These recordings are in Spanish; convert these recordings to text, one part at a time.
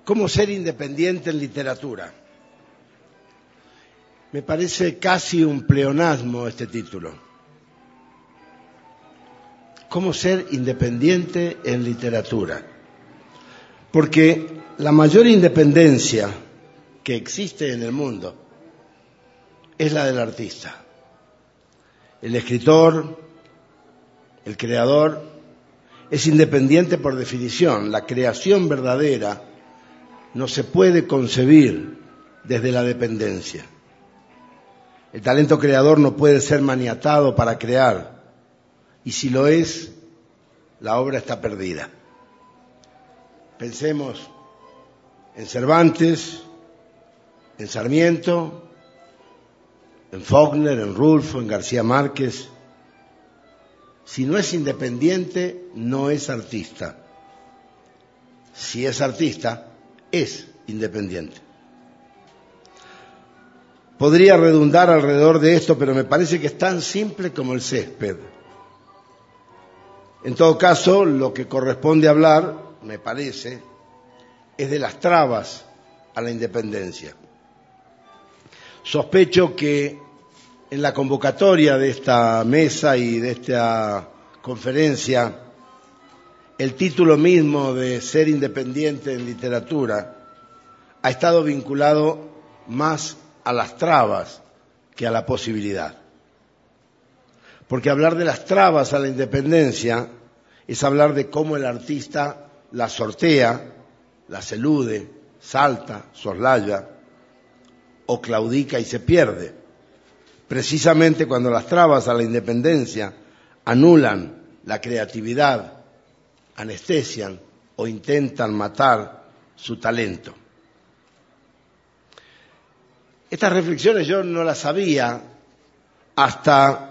¿Cómo ser independiente en literatura? Me parece casi un pleonasmo este título. ¿Cómo ser independiente en literatura? Porque la mayor independencia que existe en el mundo es la del artista. El escritor, el creador, es independiente por definición. La creación verdadera no se puede concebir desde la dependencia. El talento creador no puede ser maniatado para crear, y si lo es, la obra está perdida. Pensemos en Cervantes, en Sarmiento, en Faulkner, en Rulfo, en García Márquez. Si no es independiente, no es artista. Si es artista, es independiente. Podría redundar alrededor de esto, pero me parece que es tan simple como el césped. En todo caso, lo que corresponde hablar, me parece, es de las trabas a la independencia. Sospecho que en la convocatoria de esta mesa y de esta conferencia, el título mismo de Ser independiente en literatura ha estado vinculado más a las trabas que a la posibilidad. Porque hablar de las trabas a la independencia es hablar de cómo el artista las sortea, las elude, salta, soslaya o claudica y se pierde. Precisamente cuando las trabas a la independencia anulan la creatividad, anestesian o intentan matar su talento. Estas reflexiones yo no las sabía hasta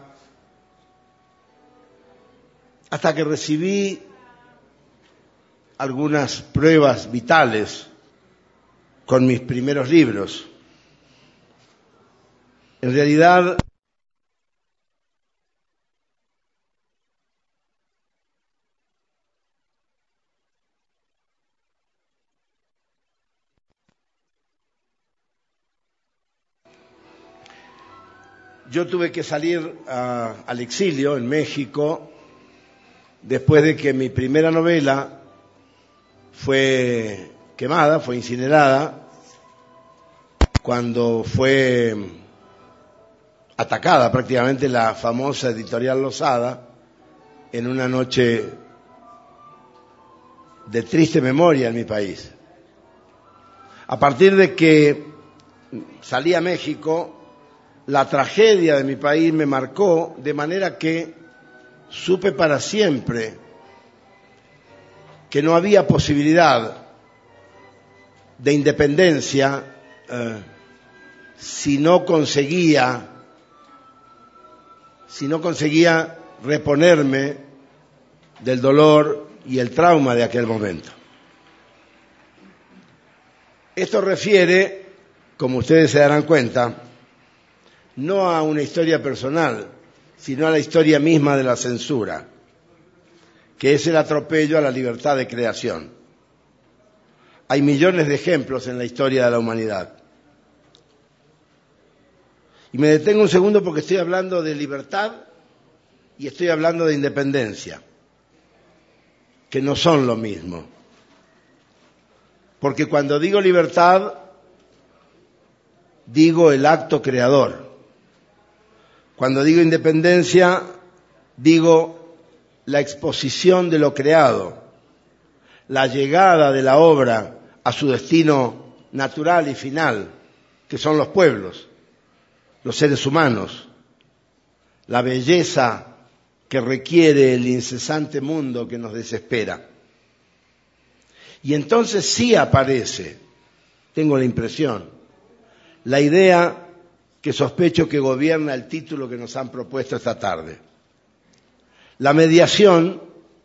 que recibí algunas pruebas vitales con mis primeros libros. En realidad, yo tuve que salir al exilio en México después de que mi primera novela fue quemada, fue incinerada, cuando fue atacada prácticamente la famosa editorial Losada en una noche de triste memoria en mi país. A partir de que salí a México, la tragedia de mi país me marcó de manera que supe para siempre que no había posibilidad de independencia si no conseguía reponerme del dolor y el trauma de aquel momento. Esto refiere, como ustedes se darán cuenta, no a una historia personal, sino a la historia misma de la censura, que es el atropello a la libertad de creación. Hay millones de ejemplos en la historia de la humanidad. Y me detengo un segundo porque estoy hablando de libertad y estoy hablando de independencia, que no son lo mismo. Porque cuando digo libertad, digo el acto creador. Cuando digo independencia, digo la exposición de lo creado, la llegada de la obra a su destino natural y final, que son los pueblos, los seres humanos, la belleza que requiere el incesante mundo que nos desespera. Y entonces sí aparece, tengo la impresión, la idea que sospecho que gobierna el título que nos han propuesto esta tarde. La mediación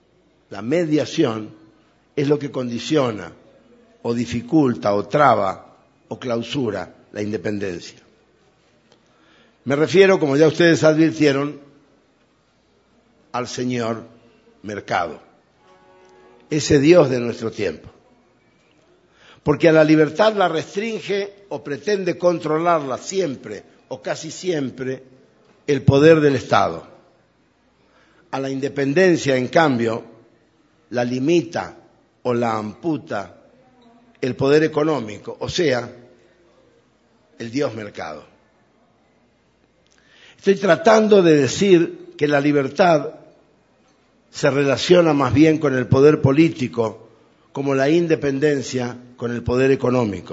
es lo que condiciona o dificulta o traba o clausura la independencia. Me refiero, como ya ustedes advirtieron, al señor mercado, ese Dios de nuestro tiempo. Porque a la libertad la restringe o pretende controlarla siempre o casi siempre el poder del Estado. A la independencia, en cambio, la limita o la amputa el poder económico, o sea, el Dios mercado. Estoy tratando de decir que la libertad se relaciona más bien con el poder político, como la independencia con el poder económico.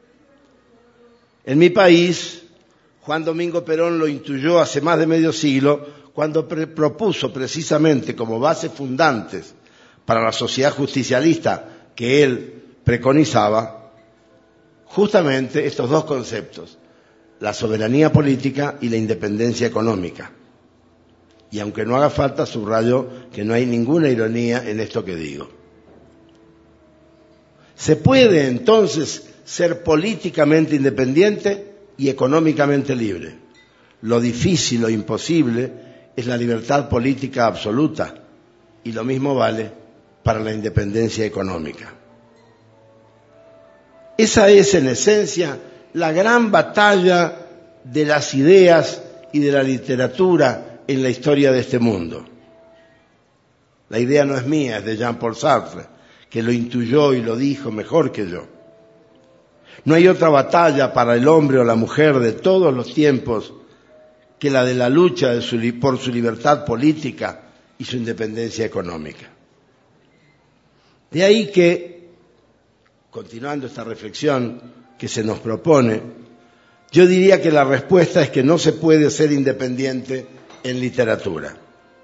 En mi país, Juan Domingo Perón lo intuyó hace más de medio siglo, cuando propuso precisamente como bases fundantes para la sociedad justicialista que él preconizaba, justamente estos dos conceptos, la soberanía política y la independencia económica. Y aunque no haga falta, subrayo que no hay ninguna ironía en esto que digo. Se puede entonces ser políticamente independiente y económicamente libre. Lo difícil o imposible es la libertad política absoluta, y lo mismo vale para la independencia económica. Esa es, en esencia, la gran batalla de las ideas y de la literatura en la historia de este mundo. La idea no es mía, es de Jean-Paul Sartre, que lo intuyó y lo dijo mejor que yo. No hay otra batalla para el hombre o la mujer de todos los tiempos que la de la lucha por su libertad política y su independencia económica. De ahí que, continuando esta reflexión que se nos propone, yo diría que la respuesta es que no se puede ser independiente en literatura.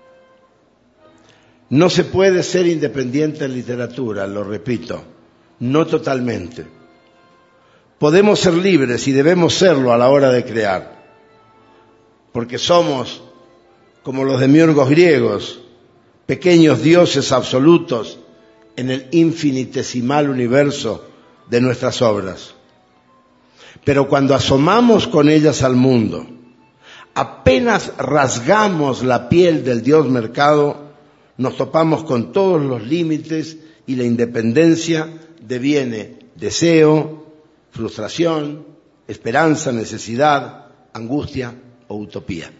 No se puede ser independiente en literatura, lo repito, no totalmente. Podemos ser libres y debemos serlo a la hora de crear, porque somos, como los demiurgos griegos, pequeños dioses absolutos en el infinitesimal universo de nuestras obras. Pero cuando asomamos con ellas al mundo, apenas rasgamos la piel del Dios mercado, nos topamos con todos los límites y la independencia deviene deseo, frustración, esperanza, necesidad, angustia o utopía.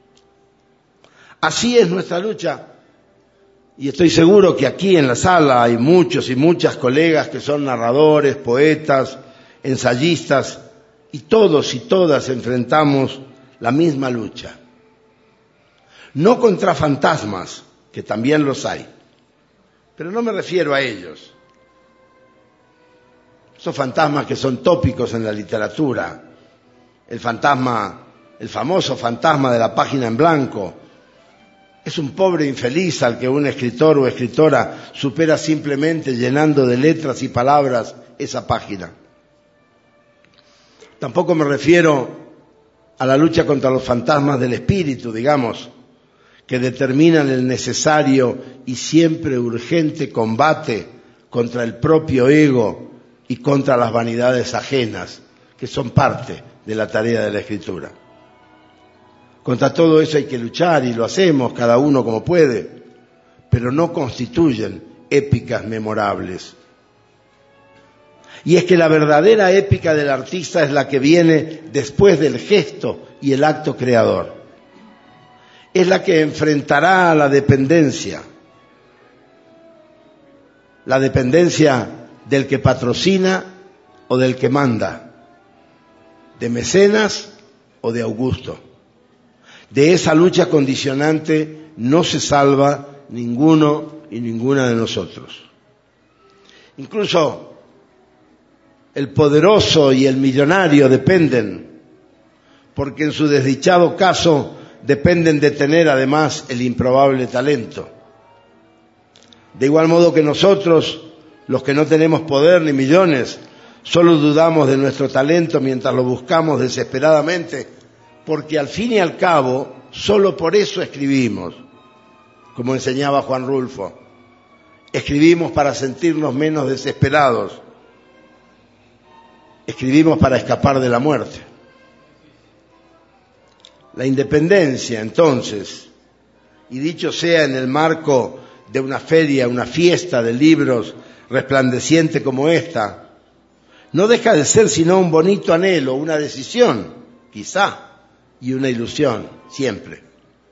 Así es nuestra lucha, y estoy seguro que aquí en la sala hay muchos y muchas colegas que son narradores, poetas, ensayistas, y todos y todas enfrentamos la misma lucha. No contra fantasmas, que también los hay, pero no me refiero a ellos. Esos fantasmas que son tópicos en la literatura, el famoso fantasma de la página en blanco, es un pobre infeliz al que un escritor o escritora supera simplemente llenando de letras y palabras esa página. Tampoco me refiero a la lucha contra los fantasmas del espíritu, digamos, que determinan el necesario y siempre urgente combate contra el propio ego y contra las vanidades ajenas, que son parte de la tarea de la escritura. Contra todo eso hay que luchar y lo hacemos cada uno como puede, pero no constituyen épicas memorables. Y es que la verdadera épica del artista es la que viene después del gesto y el acto creador. Es la que enfrentará a la dependencia del que patrocina o del que manda, de mecenas o de Augusto. De esa lucha condicionante no se salva ninguno y ninguna de nosotros. Incluso el poderoso y el millonario dependen, porque en su desdichado caso dependen de tener además el improbable talento. De igual modo que nosotros, los que no tenemos poder ni millones, solo dudamos de nuestro talento mientras lo buscamos desesperadamente, porque al fin y al cabo, solo por eso escribimos, como enseñaba Juan Rulfo. Escribimos para sentirnos menos desesperados. Escribimos para escapar de la muerte. La independencia, entonces, y dicho sea en el marco de una feria, una fiesta de libros resplandeciente como esta, no deja de ser sino un bonito anhelo, una decisión, quizá, y una ilusión, siempre.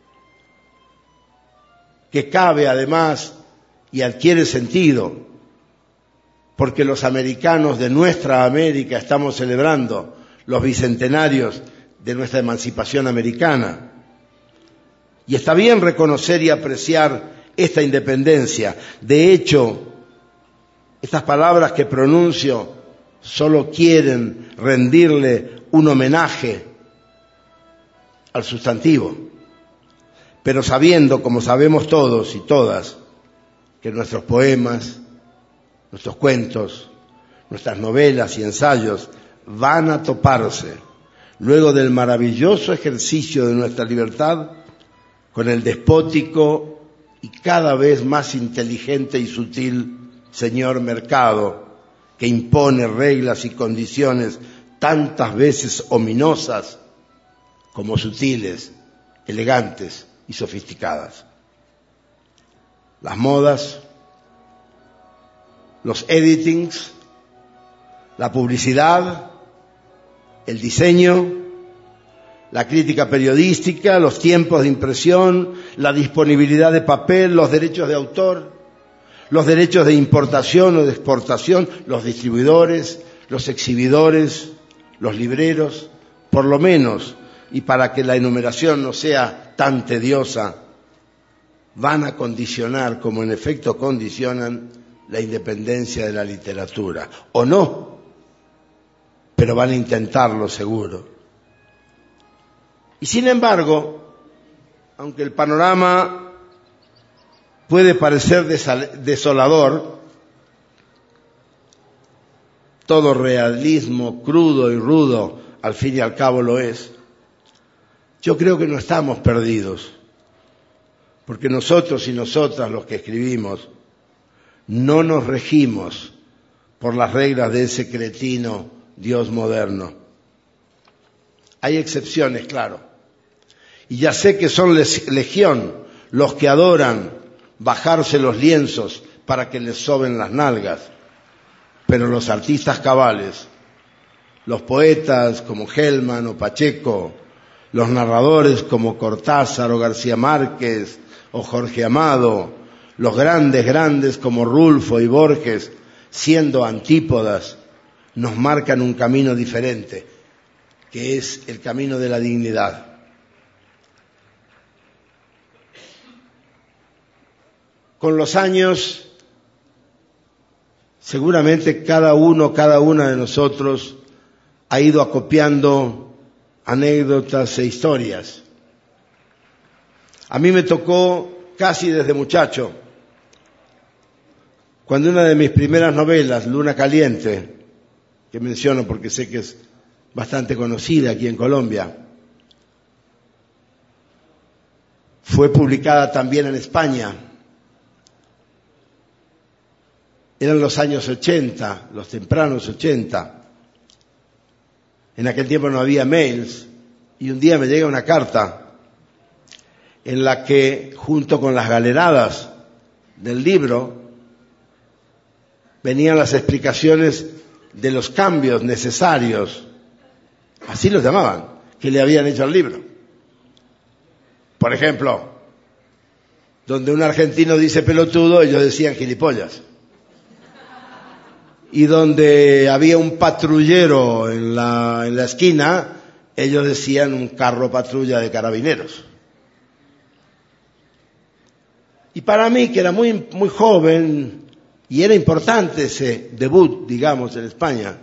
Que cabe además y adquiere sentido, porque los americanos de nuestra América estamos celebrando los bicentenarios de nuestra emancipación americana. Y está bien reconocer y apreciar esta independencia. De hecho, estas palabras que pronuncio solo quieren rendirle un homenaje al sustantivo, pero sabiendo, como sabemos todos y todas, que nuestros poemas, nuestros cuentos, nuestras novelas y ensayos van a toparse, luego del maravilloso ejercicio de nuestra libertad, con el despótico y cada vez más inteligente y sutil señor mercado, que impone reglas y condiciones tantas veces ominosas como sutiles, elegantes y sofisticadas. Las modas, los editings, la publicidad, el diseño, la crítica periodística, los tiempos de impresión, la disponibilidad de papel, los derechos de autor, los derechos de importación o de exportación, los distribuidores, los exhibidores, los libreros, por lo menos, y para que la enumeración no sea tan tediosa, van a condicionar, como en efecto condicionan, la independencia de la literatura. O no, pero van a intentarlo seguro. Y sin embargo, aunque el panorama puede parecer desolador, todo realismo crudo y rudo al fin y al cabo lo es, yo creo que no estamos perdidos, porque nosotros y nosotras los que escribimos no nos regimos por las reglas de ese cretino Dios moderno. Hay excepciones, claro, y ya sé que son legión los que adoran bajarse los lienzos para que les soben las nalgas, pero los artistas cabales, los poetas como Hellman o Pacheco, los narradores como Cortázar o García Márquez o Jorge Amado, los grandes como Rulfo y Borges, siendo antípodas, nos marcan un camino diferente, que es el camino de la dignidad. Con los años, seguramente cada una de nosotros ha ido acopiando anécdotas e historias. A mí me tocó casi desde muchacho, cuando una de mis primeras novelas, Luna Caliente, que menciono porque sé que es bastante conocida aquí en Colombia, fue publicada también en España. Eran los años 80, los tempranos 80. En aquel tiempo no había mails, y un día me llega una carta en la que, junto con las galeradas del libro, venían las explicaciones de los cambios necesarios, así los llamaban, que le habían hecho al libro. Por ejemplo, donde un argentino dice pelotudo, ellos decían gilipollas. Y donde había un patrullero en la esquina, ellos decían un carro patrulla de carabineros. Y para mí, que era muy joven, y era importante ese debut, digamos, en España,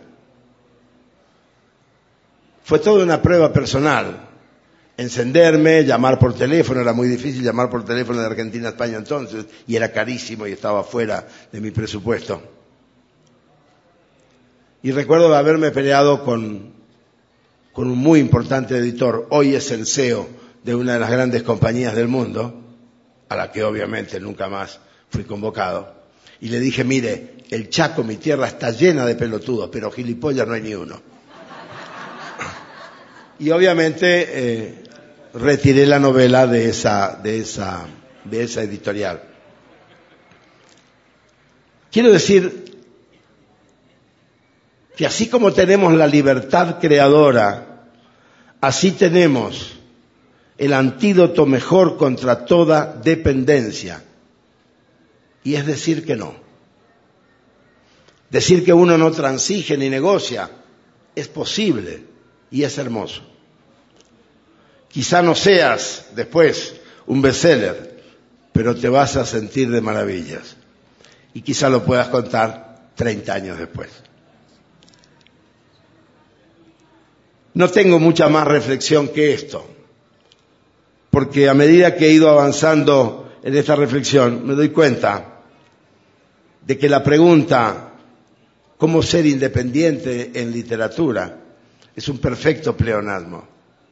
fue toda una prueba personal. Encenderme, llamar por teléfono, era muy difícil llamar por teléfono de Argentina a España entonces, y era carísimo y estaba fuera de mi presupuesto. Y recuerdo haberme peleado con un muy importante editor, hoy es el CEO de una de las grandes compañías del mundo, a la que obviamente nunca más fui convocado. Y le dije, mire, el Chaco, mi tierra, está llena de pelotudos, pero gilipollas no hay ni uno. Y obviamente retiré la novela de esa editorial. Quiero decir que así como tenemos la libertad creadora, así tenemos el antídoto mejor contra toda dependencia. Y es decir que no. Decir que uno no transige ni negocia es posible y es hermoso. Quizá no seas después un bestseller, pero te vas a sentir de maravillas. Y quizá lo puedas contar 30 años después. No tengo mucha más reflexión que esto, porque a medida que he ido avanzando en esta reflexión, me doy cuenta de que la pregunta ¿cómo ser independiente en literatura? Es un perfecto pleonasmo.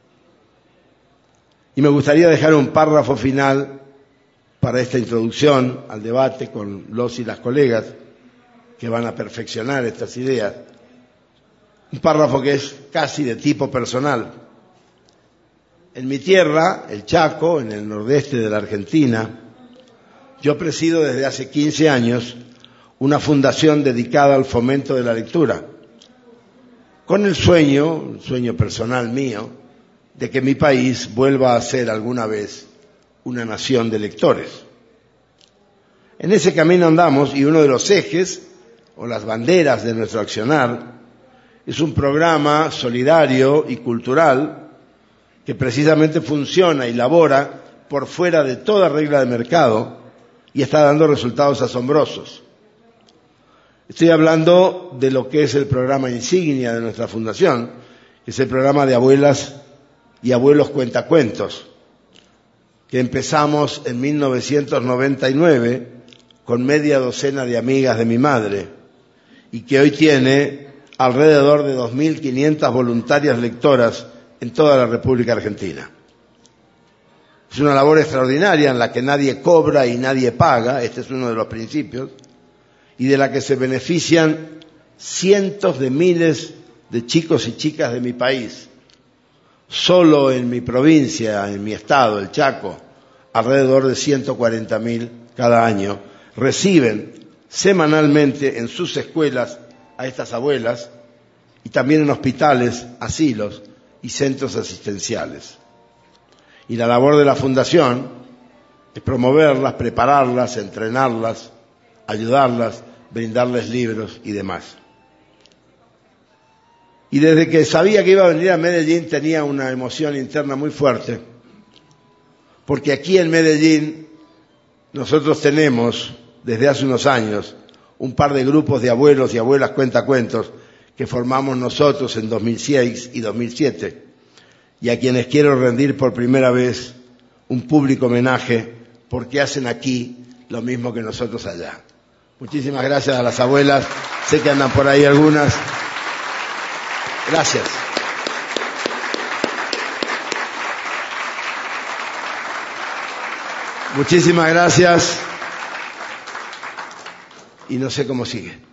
Y me gustaría dejar un párrafo final para esta introducción al debate con los y las colegas que van a perfeccionar estas ideas. Un párrafo que es casi de tipo personal. En mi tierra, el Chaco, en el nordeste de la Argentina, yo presido desde hace 15 años una fundación dedicada al fomento de la lectura, con el sueño personal mío, de que mi país vuelva a ser alguna vez una nación de lectores. En ese camino andamos y uno de los ejes o las banderas de nuestro accionar es un programa solidario y cultural que precisamente funciona y labora por fuera de toda regla de mercado y está dando resultados asombrosos. Estoy hablando de lo que es el programa insignia de nuestra fundación, que es el programa de abuelas y abuelos cuentacuentos, que empezamos en 1999 con media docena de amigas de mi madre y que hoy tiene alrededor de 2.500 voluntarias lectoras en toda la República Argentina. Es una labor extraordinaria en la que nadie cobra y nadie paga, este es uno de los principios, y de la que se benefician cientos de miles de chicos y chicas de mi país. Solo en mi provincia, en mi estado, el Chaco, alrededor de 140.000 cada año reciben semanalmente en sus escuelas a estas abuelas y también en hospitales, asilos y centros asistenciales. Y la labor de la Fundación es promoverlas, prepararlas, entrenarlas, ayudarlas, brindarles libros y demás. Y desde que sabía que iba a venir a Medellín tenía una emoción interna muy fuerte, porque aquí en Medellín nosotros tenemos, desde hace unos años, un par de grupos de abuelos y abuelas cuentacuentos que formamos nosotros en 2006 y 2007, y a quienes quiero rendir por primera vez un público homenaje porque hacen aquí lo mismo que nosotros allá. Muchísimas gracias a las abuelas, sé que andan por ahí algunas. Gracias. Muchísimas gracias. Y no sé cómo sigue.